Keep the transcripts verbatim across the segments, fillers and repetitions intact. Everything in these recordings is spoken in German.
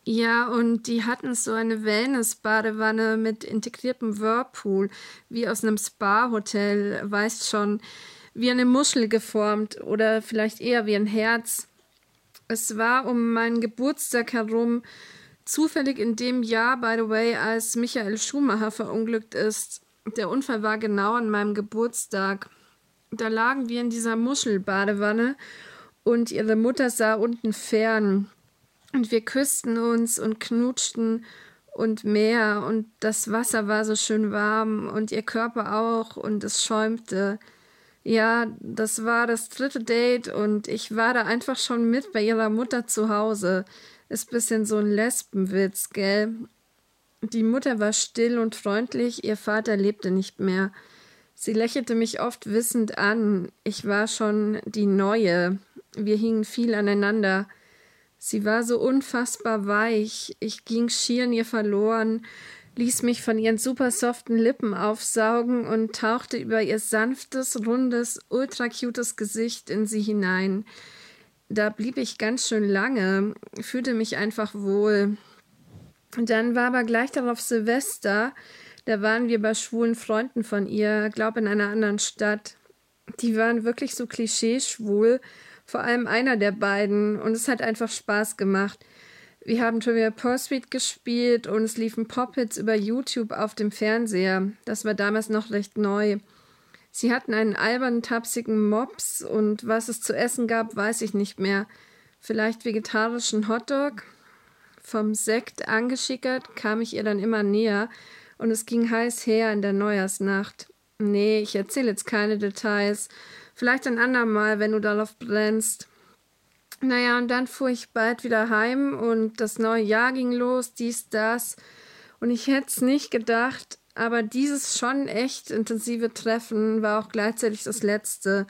Ja, und die hatten so eine Wellness-Badewanne mit integriertem Whirlpool, wie aus einem Spa-Hotel, weißt schon, wie eine Muschel geformt oder vielleicht eher wie ein Herz. Es war um meinen Geburtstag herum, zufällig in dem Jahr, by the way, als Michael Schumacher verunglückt ist. Der Unfall war genau an meinem Geburtstag. Da lagen wir in dieser Muschelbadewanne und ihre Mutter sah unten fern. Und wir küssten uns und knutschten und mehr und das Wasser war so schön warm und ihr Körper auch und es schäumte. Ja, das war das dritte Date und ich war da einfach schon mit bei ihrer Mutter zu Hause. Ist ein bisschen so ein Lesbenwitz, gell? Die Mutter war still und freundlich, ihr Vater lebte nicht mehr. Sie lächelte mich oft wissend an. Ich war schon die Neue. Wir hingen viel aneinander. Sie war so unfassbar weich. Ich ging schier in ihr verloren, ließ mich von ihren super soften Lippen aufsaugen und tauchte über ihr sanftes, rundes, ultra cutes Gesicht in sie hinein. Da blieb ich ganz schön lange, fühlte mich einfach wohl. Und dann war aber gleich darauf Silvester, da waren wir bei schwulen Freunden von ihr, glaub in einer anderen Stadt. Die waren wirklich so klischee-schwul, vor allem einer der beiden, und es hat einfach Spaß gemacht. Wir haben Trivial Pursuit gespielt und es liefen Pop-Hits über YouTube auf dem Fernseher. Das war damals noch recht neu. Sie hatten einen albernen, tapsigen Mops und was es zu essen gab, weiß ich nicht mehr. Vielleicht vegetarischen Hotdog? Vom Sekt angeschickert kam ich ihr dann immer näher und es ging heiß her in der Neujahrsnacht. Nee, ich erzähle jetzt keine Details. Vielleicht ein andermal, wenn du darauf brennst. Naja, und dann fuhr ich bald wieder heim und das neue Jahr ging los, dies, das. Und ich hätte es nicht gedacht, aber dieses schon echt intensive Treffen war auch gleichzeitig das letzte.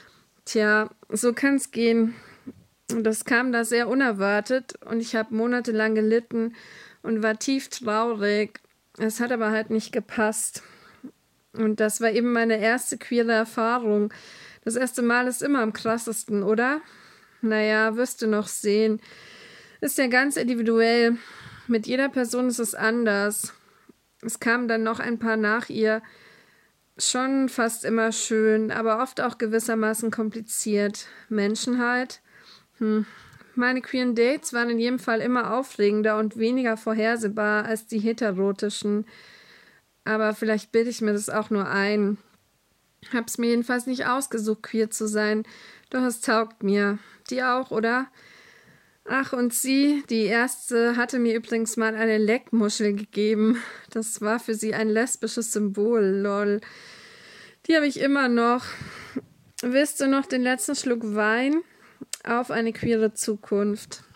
Tja, so kann es gehen. Das kam da sehr unerwartet und ich habe monatelang gelitten und war tief traurig. Es hat aber halt nicht gepasst. Und das war eben meine erste queere Erfahrung. Das erste Mal ist immer am krassesten, oder? Naja, wirst du noch sehen. Ist ja ganz individuell. Mit jeder Person ist es anders. Es kamen dann noch ein paar nach ihr. Schon fast immer schön, aber oft auch gewissermaßen kompliziert. Menschen halt. Hm. Meine queeren Dates waren in jedem Fall immer aufregender und weniger vorhersehbar als die heterotischen. Aber vielleicht bilde ich mir das auch nur ein. Hab's mir jedenfalls nicht ausgesucht, queer zu sein. Doch es taugt mir. Dir auch, oder? Ach, und sie, die erste, hatte mir übrigens mal eine Leckmuschel gegeben. Das war für sie ein lesbisches Symbol, lol. Die habe ich immer noch. Willst du noch den letzten Schluck Wein? Auf eine queere Zukunft.